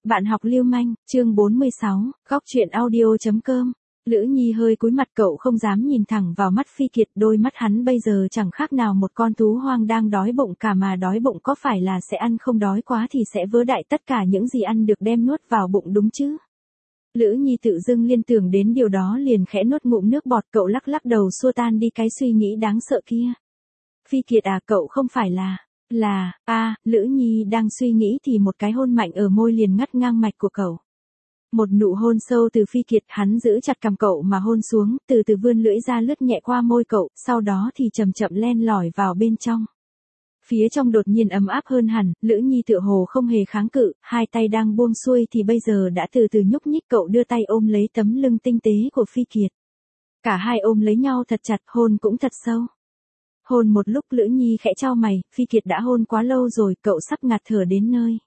Bạn học lưu manh, chương 46, góc truyện audio.com. Lữ Nhi hơi cúi mặt, cậu không dám nhìn thẳng vào mắt Phi Kiệt, đôi mắt hắn bây giờ chẳng khác nào một con thú hoang đang đói bụng cả, mà đói bụng có phải là sẽ ăn, không đói quá thì sẽ vớ đại tất cả những gì ăn được đem nuốt vào bụng đúng chứ. Lữ Nhi tự dưng liên tưởng đến điều đó, liền khẽ nuốt ngụm nước bọt, cậu lắc lắc đầu xua tan đi cái suy nghĩ đáng sợ kia. Phi Kiệt à, cậu không phải là, Lữ Nhi đang suy nghĩ thì một cái hôn mạnh ở môi liền ngắt ngang mạch của cậu. Một nụ hôn sâu từ Phi Kiệt, hắn giữ chặt cằm cậu mà hôn xuống, từ từ vươn lưỡi ra lướt nhẹ qua môi cậu, sau đó thì chậm chậm len lỏi vào bên trong. Phía trong đột nhiên ấm áp hơn hẳn, Lữ Nhi tựa hồ không hề kháng cự, hai tay đang buông xuôi thì bây giờ đã từ từ nhúc nhích, cậu đưa tay ôm lấy tấm lưng tinh tế của Phi Kiệt. Cả hai ôm lấy nhau thật chặt, hôn cũng thật sâu. Hôn một lúc Lữ Nhi khẽ chau mày, Phi Kiệt đã hôn quá lâu rồi, cậu sắp ngạt thở đến nơi.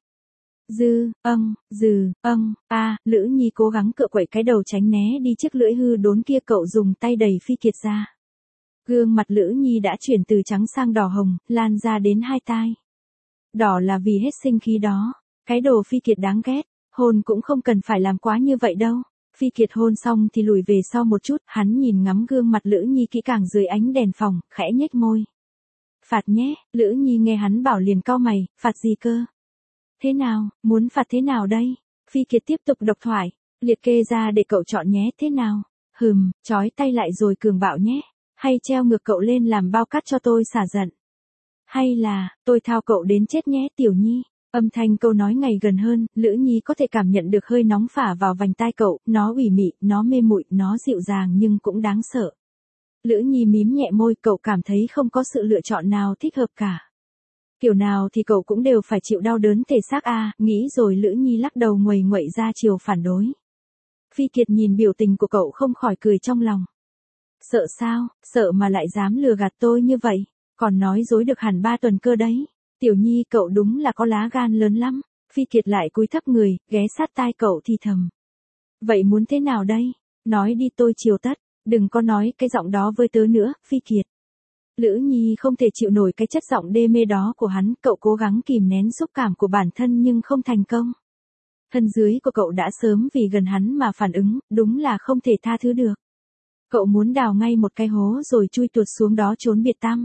Lữ Nhi cố gắng cựa quậy cái đầu tránh né đi chiếc lưỡi hư đốn kia, cậu dùng tay đẩy Phi Kiệt ra. Gương mặt Lữ Nhi đã chuyển từ trắng sang đỏ hồng, lan ra đến hai tai. Đỏ là vì hết sinh khí đó. Cái đồ Phi Kiệt đáng ghét, hôn cũng không cần phải làm quá như vậy đâu. Phi Kiệt hôn xong thì lùi về sau một chút, hắn nhìn ngắm gương mặt Lữ Nhi kỹ càng dưới ánh đèn phòng, khẽ nhếch môi. Phạt nhé, Lữ Nhi nghe hắn bảo liền cau mày, phạt gì cơ? Thế nào, muốn phạt thế nào đây? Phi Kiệt tiếp tục độc thoại, liệt kê ra để cậu chọn nhé, thế nào? Trói tay lại rồi cường bạo nhé. Hay treo ngược cậu lên làm bao cát cho tôi xả giận? Hay là, tôi thao cậu đến chết nhé Tiểu Nhi? Âm thanh câu nói ngày gần hơn, Lữ Nhi có thể cảm nhận được hơi nóng phả vào vành tai cậu, nó ủy mị, nó mê muội, nó dịu dàng nhưng cũng đáng sợ. Lữ Nhi mím nhẹ môi, cậu cảm thấy không có sự lựa chọn nào thích hợp cả. Kiểu nào thì cậu cũng đều phải chịu đau đớn thể xác à, nghĩ rồi Lữ Nhi lắc đầu nguầy nguậy ra chiều phản đối. Phi Kiệt nhìn biểu tình của cậu không khỏi cười trong lòng. Sợ sao, sợ mà lại dám lừa gạt tôi như vậy, còn nói dối được hẳn 3 tuần cơ đấy. Tiểu Nhi cậu đúng là có lá gan lớn lắm. Phi Kiệt lại cúi thấp người, ghé sát tai cậu thì thầm. Vậy muốn thế nào đây? Nói đi tôi chiều tất, đừng có nói cái giọng đó với tớ nữa, Phi Kiệt. Lữ Nhi không thể chịu nổi cái chất giọng đê mê đó của hắn, cậu cố gắng kìm nén xúc cảm của bản thân nhưng không thành công. Thân dưới của cậu đã sớm vì gần hắn mà phản ứng, đúng là không thể tha thứ được. Cậu muốn đào ngay một cái hố rồi chui tuột xuống đó trốn biệt tăm.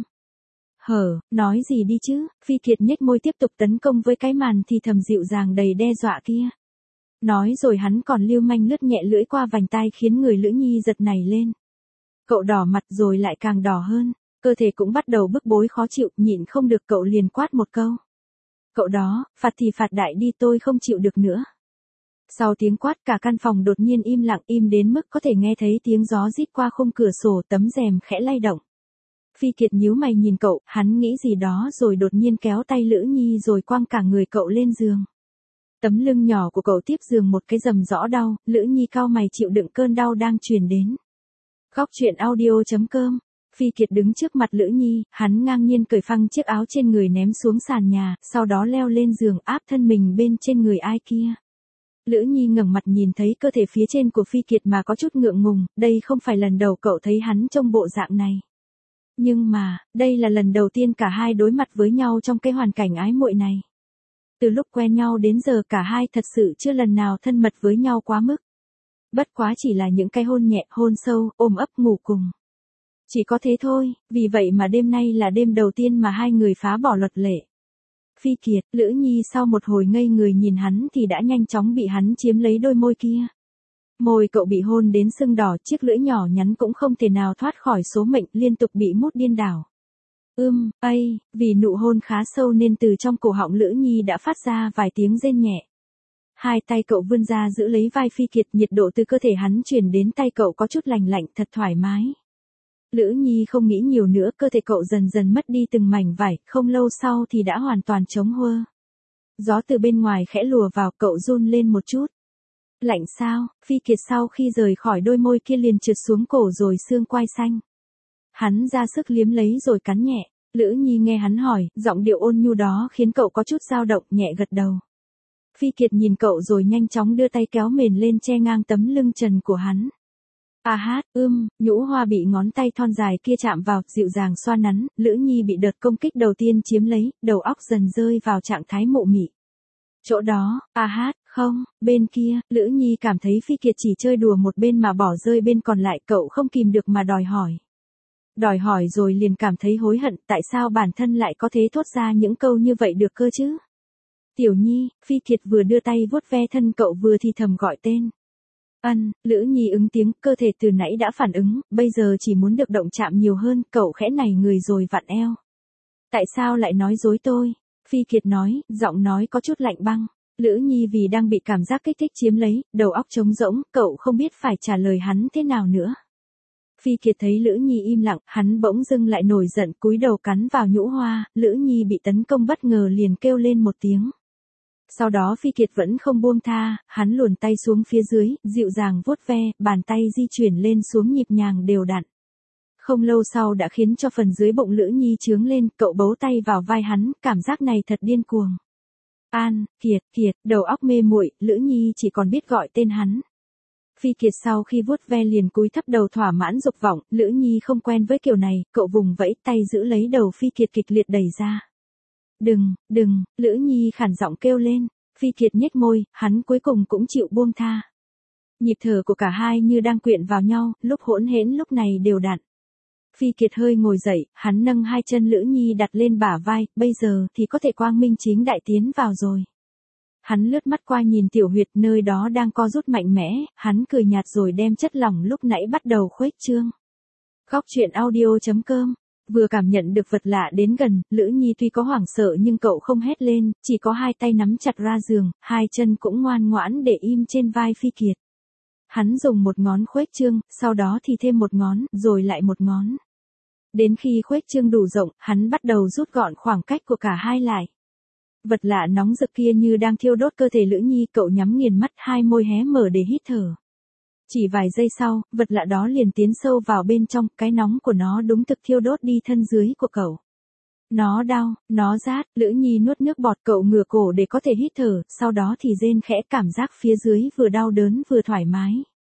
Nói gì đi chứ, Phi Kiệt nhếch môi tiếp tục tấn công với cái màn thì thầm dịu dàng đầy đe dọa kia. Nói rồi hắn còn lưu manh lướt nhẹ lưỡi qua vành tai khiến người Lữ Nhi giật nảy lên. Cậu đỏ mặt rồi lại càng đỏ hơn, cơ thể cũng bắt đầu bức bối khó chịu, nhịn không được cậu liền quát một câu. Cậu đó, phạt thì phạt đại đi, tôi không chịu được nữa. Sau tiếng quát cả căn phòng đột nhiên im lặng, im đến mức có thể nghe thấy tiếng gió rít qua khung cửa sổ, tấm rèm khẽ lay động. Phi Kiệt nhíu mày nhìn cậu, hắn nghĩ gì đó rồi đột nhiên kéo tay Lữ Nhi rồi quăng cả người cậu lên giường. Tấm lưng nhỏ của cậu tiếp giường một cái rầm rõ đau, Lữ Nhi cau mày chịu đựng cơn đau đang truyền đến. Góc truyện audio.com. Phi Kiệt đứng trước mặt Lữ Nhi, hắn ngang nhiên cởi phăng chiếc áo trên người ném xuống sàn nhà, sau đó leo lên giường áp thân mình bên trên người ai kia. Lữ Nhi ngẩng mặt nhìn thấy cơ thể phía trên của Phi Kiệt mà có chút ngượng ngùng, đây không phải lần đầu cậu thấy hắn trông bộ dạng này. Nhưng mà, đây là lần đầu tiên cả hai đối mặt với nhau trong cái hoàn cảnh ái muội này. Từ lúc quen nhau đến giờ cả hai thật sự chưa lần nào thân mật với nhau quá mức. Bất quá chỉ là những cái hôn nhẹ, hôn sâu, ôm ấp ngủ cùng. Chỉ có thế thôi, vì vậy mà đêm nay là đêm đầu tiên mà hai người phá bỏ luật lệ. Phi Kiệt, Lữ Nhi sau một hồi ngây người nhìn hắn thì đã nhanh chóng bị hắn chiếm lấy đôi môi kia. Môi cậu bị hôn đến sưng đỏ, chiếc lưỡi nhỏ nhắn cũng không thể nào thoát khỏi số mệnh, liên tục bị mút điên đảo. Vì nụ hôn khá sâu nên từ trong cổ họng Lữ Nhi đã phát ra vài tiếng rên nhẹ. Hai tay cậu vươn ra giữ lấy vai Phi Kiệt, nhiệt độ từ cơ thể hắn truyền đến tay cậu có chút lành lạnh, thật thoải mái. Lữ Nhi không nghĩ nhiều nữa, cơ thể cậu dần dần mất đi từng mảnh vải, không lâu sau thì đã hoàn toàn trống huơ. Gió từ bên ngoài khẽ lùa vào, cậu run lên một chút. Lạnh sao? Phi Kiệt sau khi rời khỏi đôi môi kia liền trượt xuống cổ rồi xương quai xanh. Hắn ra sức liếm lấy rồi cắn nhẹ. Lữ Nhi nghe hắn hỏi, giọng điệu ôn nhu đó khiến cậu có chút dao động, nhẹ gật đầu. Phi Kiệt nhìn cậu rồi nhanh chóng đưa tay kéo mền lên che ngang tấm lưng trần của hắn. Nhũ Hoa bị ngón tay thon dài kia chạm vào, dịu dàng xoa nắn, Lữ Nhi bị đợt công kích đầu tiên chiếm lấy, đầu óc dần rơi vào trạng thái mụ mị. Chỗ đó, không, bên kia, Lữ Nhi cảm thấy Phi Kiệt chỉ chơi đùa một bên mà bỏ rơi bên còn lại, cậu không kìm được mà đòi hỏi. Đòi hỏi rồi liền cảm thấy hối hận, tại sao bản thân lại có thể thốt ra những câu như vậy được cơ chứ? Tiểu Nhi, Phi Kiệt vừa đưa tay vuốt ve thân cậu vừa thì thầm gọi tên. Lữ Nhi ứng tiếng, cơ thể từ nãy đã phản ứng, bây giờ chỉ muốn được động chạm nhiều hơn, cậu khẽ nảy người rồi vặn eo. Tại sao lại nói dối tôi? Phi Kiệt nói, giọng nói có chút lạnh băng. Lữ Nhi vì đang bị cảm giác kích thích chiếm lấy, đầu óc trống rỗng, cậu không biết phải trả lời hắn thế nào nữa. Phi Kiệt thấy Lữ Nhi im lặng, hắn bỗng dưng lại nổi giận, cúi đầu cắn vào nhũ hoa, Lữ Nhi bị tấn công bất ngờ liền kêu lên một tiếng. Sau đó Phi Kiệt vẫn không buông tha, hắn luồn tay xuống phía dưới, dịu dàng vuốt ve, bàn tay di chuyển lên xuống nhịp nhàng đều đặn. Không lâu sau đã khiến cho phần dưới bụng Lữ Nhi trướng lên, cậu bấu tay vào vai hắn, cảm giác này thật điên cuồng. Kiệt, đầu óc mê muội, Lữ Nhi chỉ còn biết gọi tên hắn. Phi Kiệt sau khi vuốt ve liền cúi thấp đầu thỏa mãn dục vọng, Lữ Nhi không quen với kiểu này, cậu vùng vẫy tay giữ lấy đầu Phi Kiệt kịch liệt đẩy ra. Đừng, Lữ Nhi khản giọng kêu lên, Phi Kiệt nhếch môi, hắn cuối cùng cũng chịu buông tha. Nhịp thở của cả hai như đang quyện vào nhau, lúc hỗn hển lúc này đều đặn. Phi Kiệt hơi ngồi dậy, hắn nâng hai chân Lữ Nhi đặt lên bả vai, bây giờ thì có thể quang minh chính đại tiến vào rồi. Hắn lướt mắt qua nhìn tiểu huyệt nơi đó đang co rút mạnh mẽ, hắn cười nhạt rồi đem chất lỏng lúc nãy bắt đầu khuếch trương. Góc truyện audio.com. Vừa cảm nhận được vật lạ đến gần, Lữ Nhi tuy có hoảng sợ nhưng cậu không hét lên, chỉ có hai tay nắm chặt ra giường, hai chân cũng ngoan ngoãn để im trên vai Phi Kiệt. Hắn dùng một ngón khuếch trương, sau đó thì thêm một ngón, rồi lại một ngón. Đến khi khuếch trương đủ rộng, hắn bắt đầu rút gọn khoảng cách của cả hai lại. Vật lạ nóng rực kia như đang thiêu đốt cơ thể Lữ Nhi, cậu nhắm nghiền mắt, hai môi hé mở để hít thở. Chỉ vài giây sau, vật lạ đó liền tiến sâu vào bên trong, cái nóng của nó đúng thực thiêu đốt đi thân dưới của cậu. Nó đau, nó rát, Lữ Nhi nuốt nước bọt, cậu ngửa cổ để có thể hít thở, sau đó thì rên khẽ, cảm giác phía dưới vừa đau đớn vừa thoải mái.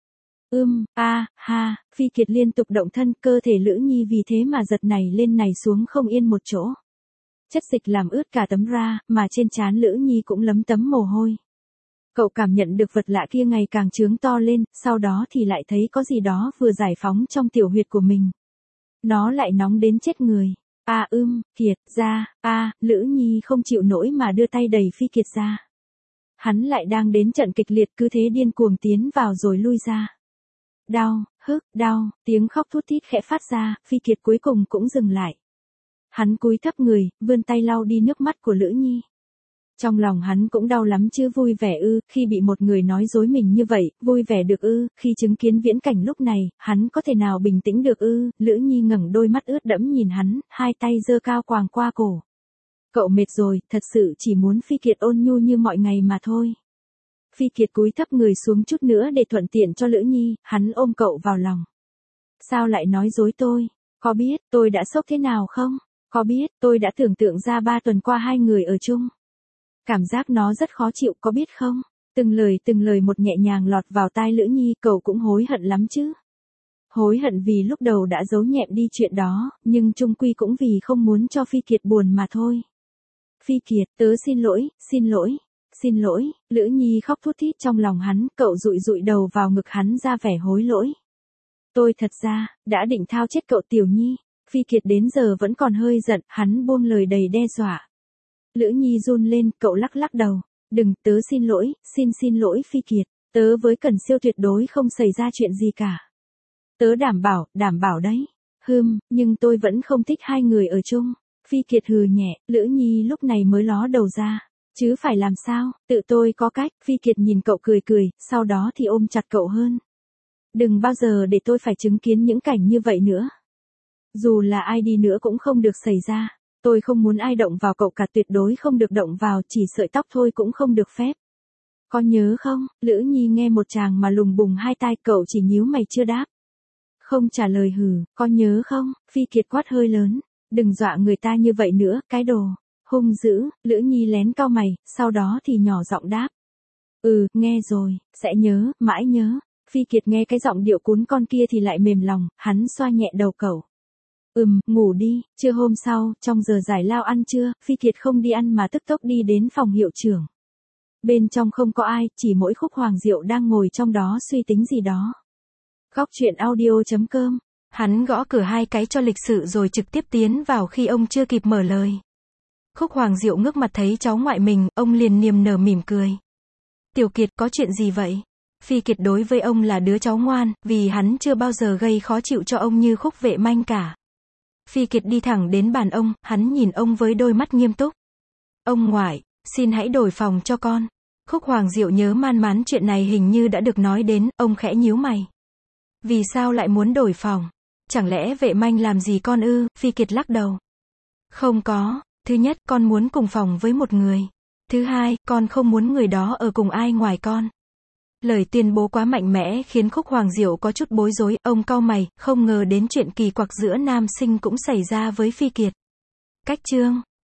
Phi Kiệt liên tục động thân, cơ thể Lữ Nhi vì thế mà giật này lên này xuống không yên một chỗ. Chất dịch làm ướt cả tấm da, mà trên trán Lữ Nhi cũng lấm tấm mồ hôi. Cậu cảm nhận được vật lạ kia ngày càng trướng to lên, sau đó thì lại thấy có gì đó vừa giải phóng trong tiểu huyệt của mình. Nó lại nóng đến chết người. Kiệt, ra, Lữ Nhi không chịu nổi mà đưa tay đẩy Phi Kiệt ra. Hắn lại đang đến trận kịch liệt, cứ thế điên cuồng tiến vào rồi lui ra. Đau, tiếng khóc thút thít khẽ phát ra, Phi Kiệt cuối cùng cũng dừng lại. Hắn cúi thấp người, vươn tay lau đi nước mắt của Lữ Nhi. Trong lòng hắn cũng đau lắm chứ vui vẻ khi bị một người nói dối mình như vậy, vui vẻ được khi chứng kiến viễn cảnh lúc này, hắn có thể nào bình tĩnh được Lữ Nhi ngẩng đôi mắt ướt đẫm nhìn hắn, hai tay giơ cao quàng qua cổ. Cậu mệt rồi, thật sự chỉ muốn Phi Kiệt ôn nhu như mọi ngày mà thôi. Phi Kiệt cúi thấp người xuống chút nữa để thuận tiện cho Lữ Nhi, hắn ôm cậu vào lòng. Sao lại nói dối tôi? Có biết tôi đã sốc thế nào không? Có biết tôi đã tưởng tượng ra 3 tuần qua hai người ở chung? Cảm giác nó rất khó chịu, có biết không? Từng lời một nhẹ nhàng lọt vào tai Lữ Nhi, cậu cũng hối hận lắm chứ. Hối hận vì lúc đầu đã giấu nhẹm đi chuyện đó, nhưng chung quy cũng vì không muốn cho Phi Kiệt buồn mà thôi. Phi Kiệt, tớ xin lỗi, Lữ Nhi khóc thút thít trong lòng hắn, cậu dụi đầu vào ngực hắn ra vẻ hối lỗi. Tôi thật ra, đã định thao chết cậu Tiểu Nhi. Phi Kiệt đến giờ vẫn còn hơi giận, hắn buông lời đầy đe dọa. Lữ Nhi run lên, cậu lắc đầu. Đừng, tớ xin lỗi Phi Kiệt, tớ với Cẩn Siêu tuyệt đối không xảy ra chuyện gì cả. Tớ đảm bảo đấy. Nhưng tôi vẫn không thích hai người ở chung. Phi Kiệt hừ nhẹ, Lữ Nhi lúc này mới ló đầu ra. Chứ phải làm sao, tự tôi có cách. Phi Kiệt nhìn cậu cười, sau đó thì ôm chặt cậu hơn. Đừng bao giờ để tôi phải chứng kiến những cảnh như vậy nữa. Dù là ai đi nữa cũng không được xảy ra. Tôi không muốn ai động vào cậu cả, tuyệt đối không được động vào, chỉ sợi tóc thôi cũng không được phép. Có nhớ không? Lữ Nhi nghe một chàng mà lùng bùng hai tai, cậu chỉ nhíu mày chưa đáp. Không trả lời. Có nhớ không? Phi Kiệt quát hơi lớn. Đừng dọa người ta như vậy nữa, cái đồ hung dữ. Lữ Nhi lén cau mày, sau đó thì nhỏ giọng đáp. Nghe rồi, sẽ nhớ, mãi nhớ. Phi Kiệt nghe cái giọng điệu cún con kia thì lại mềm lòng, hắn xoa nhẹ đầu cậu. Ngủ đi. Trưa hôm sau, trong giờ giải lao ăn trưa, Phi Kiệt không đi ăn mà tức tốc đi đến phòng hiệu trưởng. Bên trong không có ai, chỉ mỗi Khúc Hoàng Diệu đang ngồi trong đó suy tính gì đó. Góc truyện audio.com. Hắn gõ cửa 2 cái cho lịch sự rồi trực tiếp tiến vào khi ông chưa kịp mở lời. Khúc Hoàng Diệu ngước mặt thấy cháu ngoại mình, ông liền niềm nở mỉm cười. Tiểu Kiệt, có chuyện gì vậy? Phi Kiệt đối với ông là đứa cháu ngoan, vì hắn chưa bao giờ gây khó chịu cho ông như Khúc Vệ Manh cả. Phi Kiệt đi thẳng đến bàn ông, hắn nhìn ông với đôi mắt nghiêm túc. Ông ngoại, xin hãy đổi phòng cho con. Khúc Hoàng Diệu nhớ man mán chuyện này hình như đã được nói đến, ông khẽ nhíu mày. Vì sao lại muốn đổi phòng? Chẳng lẽ Vệ Manh làm gì con ư? Phi Kiệt lắc đầu. Không có, thứ nhất, con muốn cùng phòng với một người. Thứ hai, con không muốn người đó ở cùng ai ngoài con. Lời tuyên bố quá mạnh mẽ khiến Khúc Hoàng Diệu có chút bối rối, ông cau mày, không ngờ đến chuyện kỳ quặc giữa nam sinh cũng xảy ra với Phi Kiệt. Cách chương